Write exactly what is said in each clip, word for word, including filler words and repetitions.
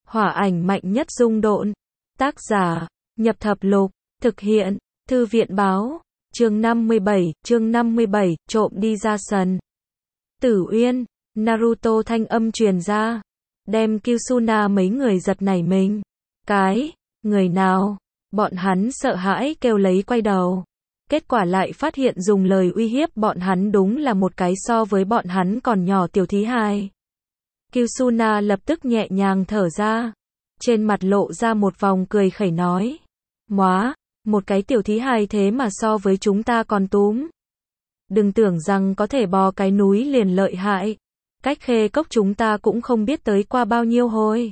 Hỏa ảnh mạnh nhất dung độn. Tác giả, Nhập Thập Lục. Thực hiện, Thư viện báo. Chương năm mươi bảy, chương năm mươi bảy, trộm đi ra sân. Tử Uyên, Naruto thanh âm truyền ra. Đem Kyusuna mấy người giật nảy mình. Cái, người nào? Bọn hắn sợ hãi kêu lấy quay đầu. Kết quả lại phát hiện dùng lời uy hiếp bọn hắn đúng là một cái so với bọn hắn còn nhỏ tiểu thí hài. Kyusuna lập tức nhẹ nhàng thở ra. Trên mặt lộ ra một vòng cười khẩy nói. Móa, một cái tiểu thí hài thế mà so với chúng ta còn túm. Đừng tưởng rằng có thể bò cái núi liền lợi hại. Cách Khê Cốc chúng ta cũng không biết tới qua bao nhiêu hồi.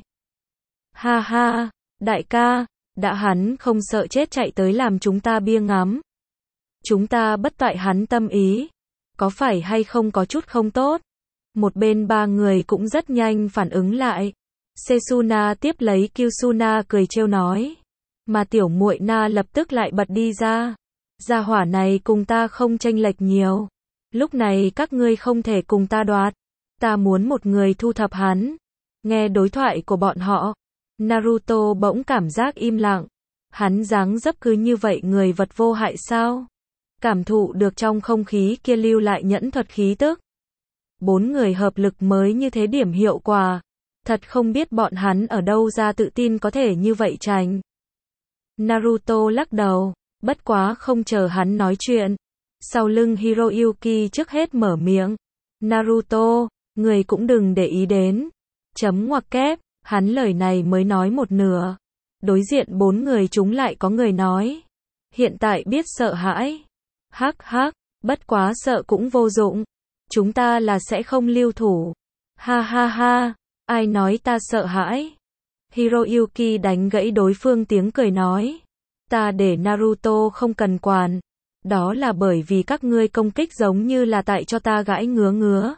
Ha ha, đại ca, đã hắn không sợ chết chạy tới làm chúng ta bia ngắm. Chúng ta bất toại hắn tâm ý. Có phải hay không có chút không tốt? Một bên ba người cũng rất nhanh phản ứng lại. Setsuna tiếp lấy Kyusuna cười trêu nói. Mà tiểu muội Na lập tức lại bật đi ra. Gia hỏa này cùng ta không chênh lệch nhiều. Lúc này các ngươi không thể cùng ta đoạt. Ta muốn một người thu thập hắn. Nghe đối thoại của bọn họ, Naruto bỗng cảm giác im lặng. Hắn dáng dấp cứ như vậy người vật vô hại sao? Cảm thụ được trong không khí kia lưu lại nhẫn thuật khí tức. Bốn người hợp lực mới như thế điểm hiệu quả. Thật không biết bọn hắn ở đâu ra tự tin có thể như vậy tránh. Naruto lắc đầu, bất quá không chờ hắn nói chuyện. Sau lưng Hiroyuki trước hết mở miệng. Naruto, người cũng đừng để ý đến. Chấm ngoặc kép, hắn lời này mới nói một nửa. Đối diện bốn người chúng lại có người nói. Hiện tại biết sợ hãi. Hắc hắc, bất quá sợ cũng vô dụng. Chúng ta là sẽ không lưu thủ. Ha ha ha, ai nói ta sợ hãi? Hiroyuki đánh gãy đối phương tiếng cười nói. Ta để Naruto không cần quản. Đó là bởi vì các ngươi công kích giống như là tại cho ta gãi ngứa ngứa.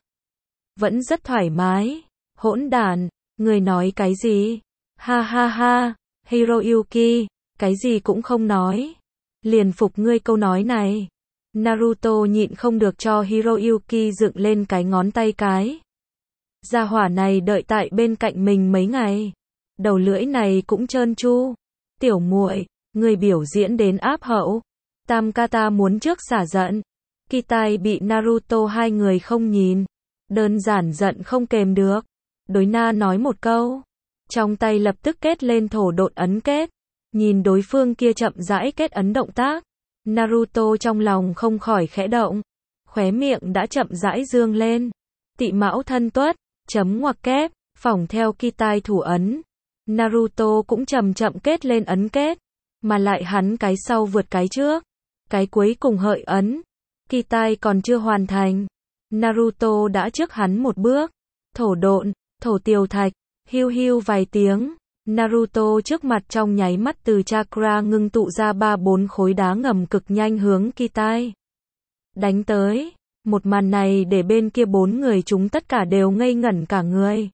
Vẫn rất thoải mái. Hỗn đản, ngươi nói cái gì? Ha ha ha, Hiroyuki, cái gì cũng không nói. Liền phục ngươi câu nói này. Naruto nhịn không được cho Hiroyuki dựng lên cái ngón tay cái. Gia hỏa này đợi tại bên cạnh mình mấy ngày. Đầu lưỡi này cũng trơn tru. Tiểu muội, người biểu diễn đến áp hậu. Tam Kata muốn trước xả giận. Kitai bị Naruto hai người không nhìn. Đơn giản giận không kềm được. Đối Na nói một câu. Trong tay lập tức kết lên thổ độn ấn kết. Nhìn đối phương kia chậm rãi kết ấn động tác. Naruto trong lòng không khỏi khẽ động. Khóe miệng đã chậm rãi dương lên. Tị mão thân tuất, chấm ngoặc kép, phỏng theo Kitai thủ ấn. Naruto cũng chậm chậm kết lên ấn kết. Mà lại hắn cái sau vượt cái trước. Cái cuối cùng hợi ấn. Kitai còn chưa hoàn thành. Naruto đã trước hắn một bước. Thổ độn, thổ tiều thạch, hiu hiu vài tiếng. Naruto trước mặt trong nháy mắt từ chakra ngưng tụ ra ba bốn khối đá ngầm cực nhanh hướng Kitai đánh tới. Một màn này để bên kia bốn người chúng tất cả đều ngây ngẩn cả người.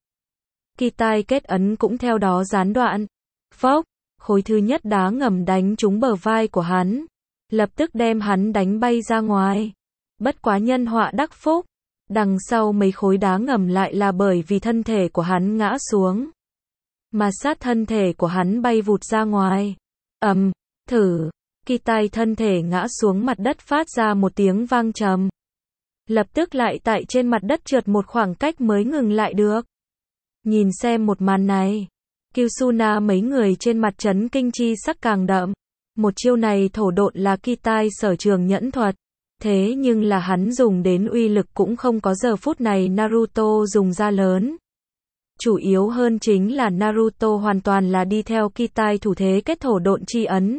Kitai kết ấn cũng theo đó gián đoạn. Phốc, khối thứ nhất đá ngầm đánh trúng bờ vai của hắn. Lập tức đem hắn đánh bay ra ngoài. Bất quá nhân họa đắc phúc. Đằng sau mấy khối đá ngầm lại là bởi vì thân thể của hắn ngã xuống. Mà sát thân thể của hắn bay vụt ra ngoài. Ầm, thử, Kitai thân thể ngã xuống mặt đất phát ra một tiếng vang trầm. Lập tức lại tại trên mặt đất trượt một khoảng cách mới ngừng lại được. Nhìn xem một màn này, Kyusuna mấy người trên mặt chấn kinh chi sắc càng đậm. Một chiêu này thổ độn là Kitai sở trường nhẫn thuật. Thế nhưng là hắn dùng đến uy lực cũng không có giờ phút này Naruto dùng ra lớn. Chủ yếu hơn chính là Naruto hoàn toàn là đi theo Kitai thủ thế kết thổ độn chi ấn.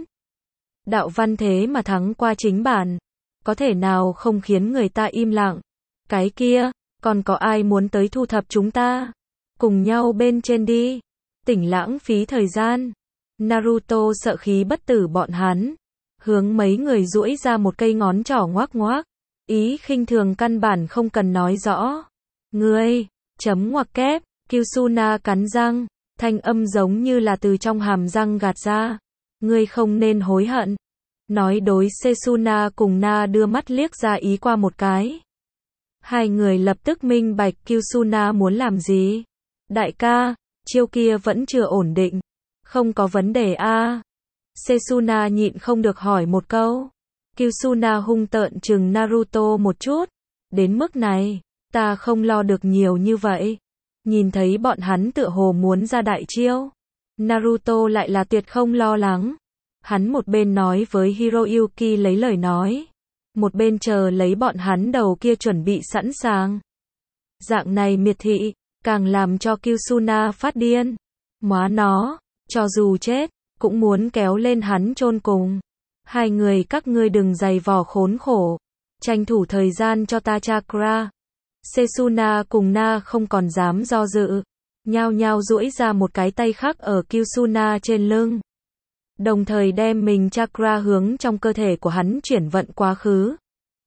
Đạo văn thế mà thắng qua chính bản. Có thể nào không khiến người ta im lặng. Cái kia, còn có ai muốn tới thu thập chúng ta? Cùng nhau bên trên đi. Tỉnh lãng phí thời gian. Naruto sợ khí bất tử bọn hắn. Hướng mấy người duỗi ra một cây ngón trỏ ngoác ngoác. Ý khinh thường căn bản không cần nói rõ. Ngươi, chấm ngoặc kép. Kyusuna cắn răng, thanh âm giống như là từ trong hàm răng gạt ra. Ngươi không nên hối hận. Nói đối Setsuna cùng Na đưa mắt liếc ra ý qua một cái. Hai người lập tức minh bạch Kyusuna muốn làm gì. Đại ca, chiêu kia vẫn chưa ổn định. Không có vấn đề a à. Setsuna nhịn không được hỏi một câu. Kyusuna hung tợn trừng Naruto một chút. Đến mức này, ta không lo được nhiều như vậy. Nhìn thấy bọn hắn tựa hồ muốn ra đại chiêu. Naruto lại là tuyệt không lo lắng. Hắn một bên nói với Hiroyuki lấy lời nói. Một bên chờ lấy bọn hắn đầu kia chuẩn bị sẵn sàng. Dạng này miệt thị, càng làm cho Kyusuna phát điên. Móa nó, cho dù chết, cũng muốn kéo lên hắn chôn cùng. Hai người các ngươi đừng giày vò khốn khổ. Tranh thủ thời gian cho ta chakra. Setsuna cùng Na không còn dám do dự. Nhao nhao duỗi ra một cái tay khác ở Kyusuna trên lưng. Đồng thời đem mình chakra hướng trong cơ thể của hắn chuyển vận quá khứ.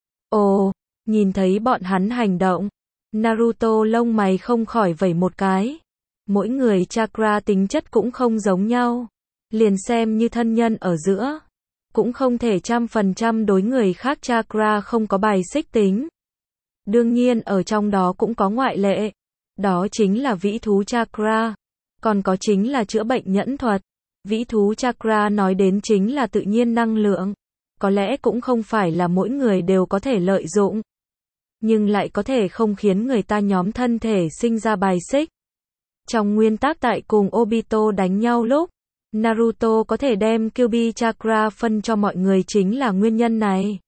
Ồ, nhìn thấy bọn hắn hành động. Naruto lông mày không khỏi vẩy một cái. Mỗi người chakra tính chất cũng không giống nhau. Liền xem như thân nhân ở giữa. Cũng không thể trăm phần trăm đối người khác chakra không có bài xích tính. Đương nhiên ở trong đó cũng có ngoại lệ. Đó chính là vĩ thú chakra. Còn có chính là chữa bệnh nhẫn thuật. Vĩ thú chakra nói đến chính là tự nhiên năng lượng. Có lẽ cũng không phải là mỗi người đều có thể lợi dụng. Nhưng lại có thể không khiến người ta nhóm thân thể sinh ra bài xích. Trong nguyên tắc tại cùng Obito đánh nhau lúc, Naruto có thể đem Kyuubi chakra phân cho mọi người chính là nguyên nhân này.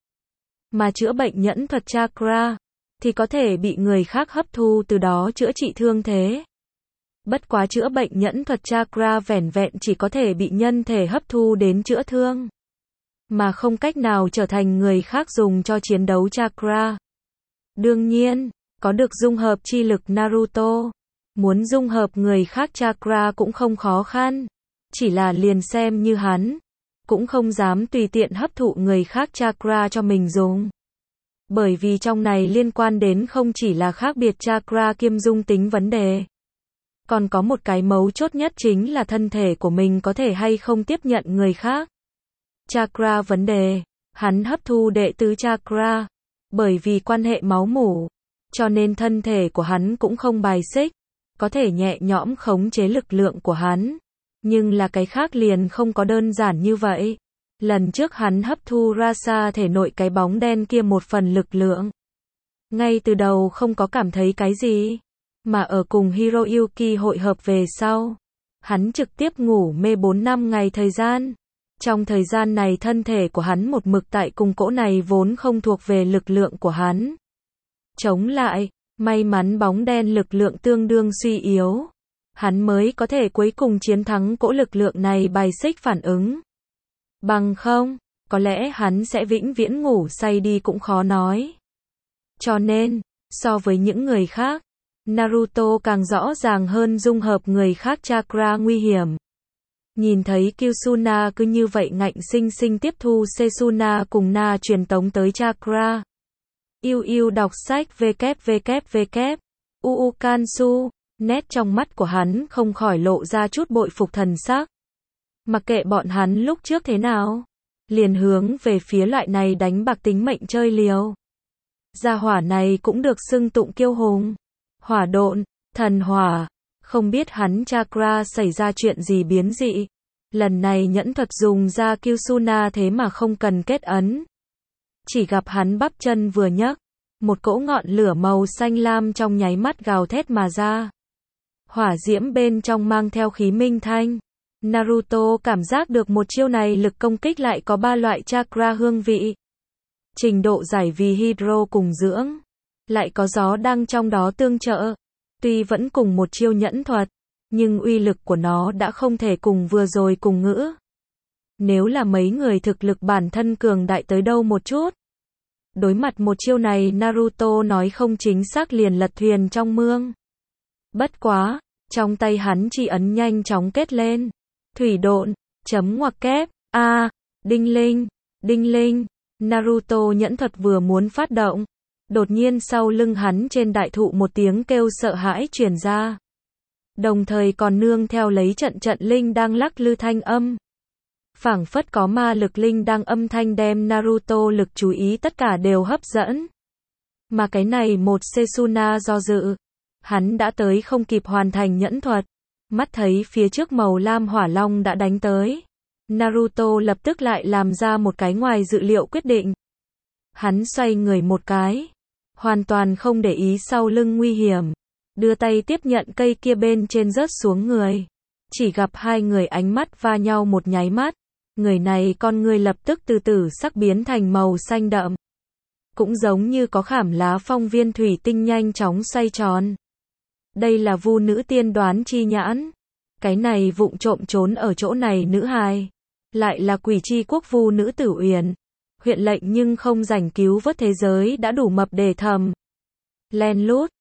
Mà chữa bệnh nhẫn thuật chakra, thì có thể bị người khác hấp thu từ đó chữa trị thương thế. Bất quá chữa bệnh nhẫn thuật chakra vẻn vẹn chỉ có thể bị nhân thể hấp thu đến chữa thương. Mà không cách nào trở thành người khác dùng cho chiến đấu chakra. Đương nhiên, có được dung hợp chi lực Naruto. Muốn dung hợp người khác chakra cũng không khó khăn. Chỉ là liền xem như hắn. Cũng không dám tùy tiện hấp thụ người khác chakra cho mình dùng. Bởi vì trong này liên quan đến không chỉ là khác biệt chakra kiêm dung tính vấn đề. Còn có một cái mấu chốt nhất chính là thân thể của mình có thể hay không tiếp nhận người khác. Chakra vấn đề. Hắn hấp thu đệ tứ chakra. Bởi vì quan hệ máu mủ. Cho nên thân thể của hắn cũng không bài xích. Có thể nhẹ nhõm khống chế lực lượng của hắn. Nhưng là cái khác liền không có đơn giản như vậy. Lần trước hắn hấp thu Rasa thể nội cái bóng đen kia một phần lực lượng. Ngay từ đầu không có cảm thấy cái gì. Mà ở cùng Hiroyuki hội hợp về sau. Hắn trực tiếp ngủ mê bốn năm ngày thời gian. Trong thời gian này thân thể của hắn một mực tại cùng cỗ này vốn không thuộc về lực lượng của hắn. Chống lại, may mắn bóng đen lực lượng tương đương suy yếu. Hắn mới có thể cuối cùng chiến thắng cỗ lực lượng này bài xích phản ứng. Bằng không, có lẽ hắn sẽ vĩnh viễn ngủ say đi cũng khó nói. Cho nên, so với những người khác, Naruto càng rõ ràng hơn dung hợp người khác chakra nguy hiểm. Nhìn thấy Kyusuna cứ như vậy ngạnh sinh sinh tiếp thu Setsuna cùng Na truyền tống tới chakra. Yêu yêu đọc sách www. Uu Kansu, nét trong mắt của hắn không khỏi lộ ra chút bội phục thần sắc. Mặc kệ bọn hắn lúc trước thế nào, liền hướng về phía loại này đánh bạc tính mệnh chơi liều. Gia hỏa này cũng được xưng tụng kiêu hùng. Hỏa độn, thần hỏa, không biết hắn chakra xảy ra chuyện gì biến dị. Lần này nhẫn thuật dùng ra Kyusuna thế mà không cần kết ấn. Chỉ gặp hắn bắp chân vừa nhấc, một cỗ ngọn lửa màu xanh lam trong nháy mắt gào thét mà ra. Hỏa diễm bên trong mang theo khí minh thanh. Naruto cảm giác được một chiêu này lực công kích lại có ba loại chakra hương vị. Trình độ giải vì hydro cùng dưỡng. Lại có gió đang trong đó tương trợ. Tuy vẫn cùng một chiêu nhẫn thuật, nhưng uy lực của nó đã không thể cùng vừa rồi cùng ngữ. Nếu là mấy người thực lực bản thân cường đại tới đâu một chút. Đối mặt một chiêu này Naruto nói không chính xác liền lật thuyền trong mương. Bất quá, trong tay hắn chỉ ấn nhanh chóng kết lên. Thủy độn, chấm ngoặc kép, a, à, đinh linh, đinh linh, Naruto nhẫn thuật vừa muốn phát động. Đột nhiên sau lưng hắn trên đại thụ một tiếng kêu sợ hãi truyền ra. Đồng thời còn nương theo lấy trận trận linh đang lắc lư thanh âm. Phảng phất có ma lực linh đang âm thanh đem Naruto lực chú ý tất cả đều hấp dẫn. Mà cái này một Setsuna do dự. Hắn đã tới không kịp hoàn thành nhẫn thuật. Mắt thấy phía trước màu lam hỏa long đã đánh tới. Naruto lập tức lại làm ra một cái ngoài dự liệu quyết định. Hắn xoay người một cái. Hoàn toàn không để ý sau lưng nguy hiểm. Đưa tay tiếp nhận cây kia bên trên rớt xuống người. Chỉ gặp hai người ánh mắt va nhau một nháy mắt. Người này con người lập tức từ từ sắc biến thành màu xanh đậm. Cũng giống như có khảm lá phong viên thủy tinh nhanh chóng xoay tròn. Đây là Vu nữ tiên đoán chi nhãn. Cái này vụng trộm trốn ở chỗ này nữ hài. Lại là Quỷ Chi Quốc Vu nữ Tử Uyển. Huyện lệnh nhưng không rảnh cứu vớt thế giới đã đủ mập để thầm. Len lút.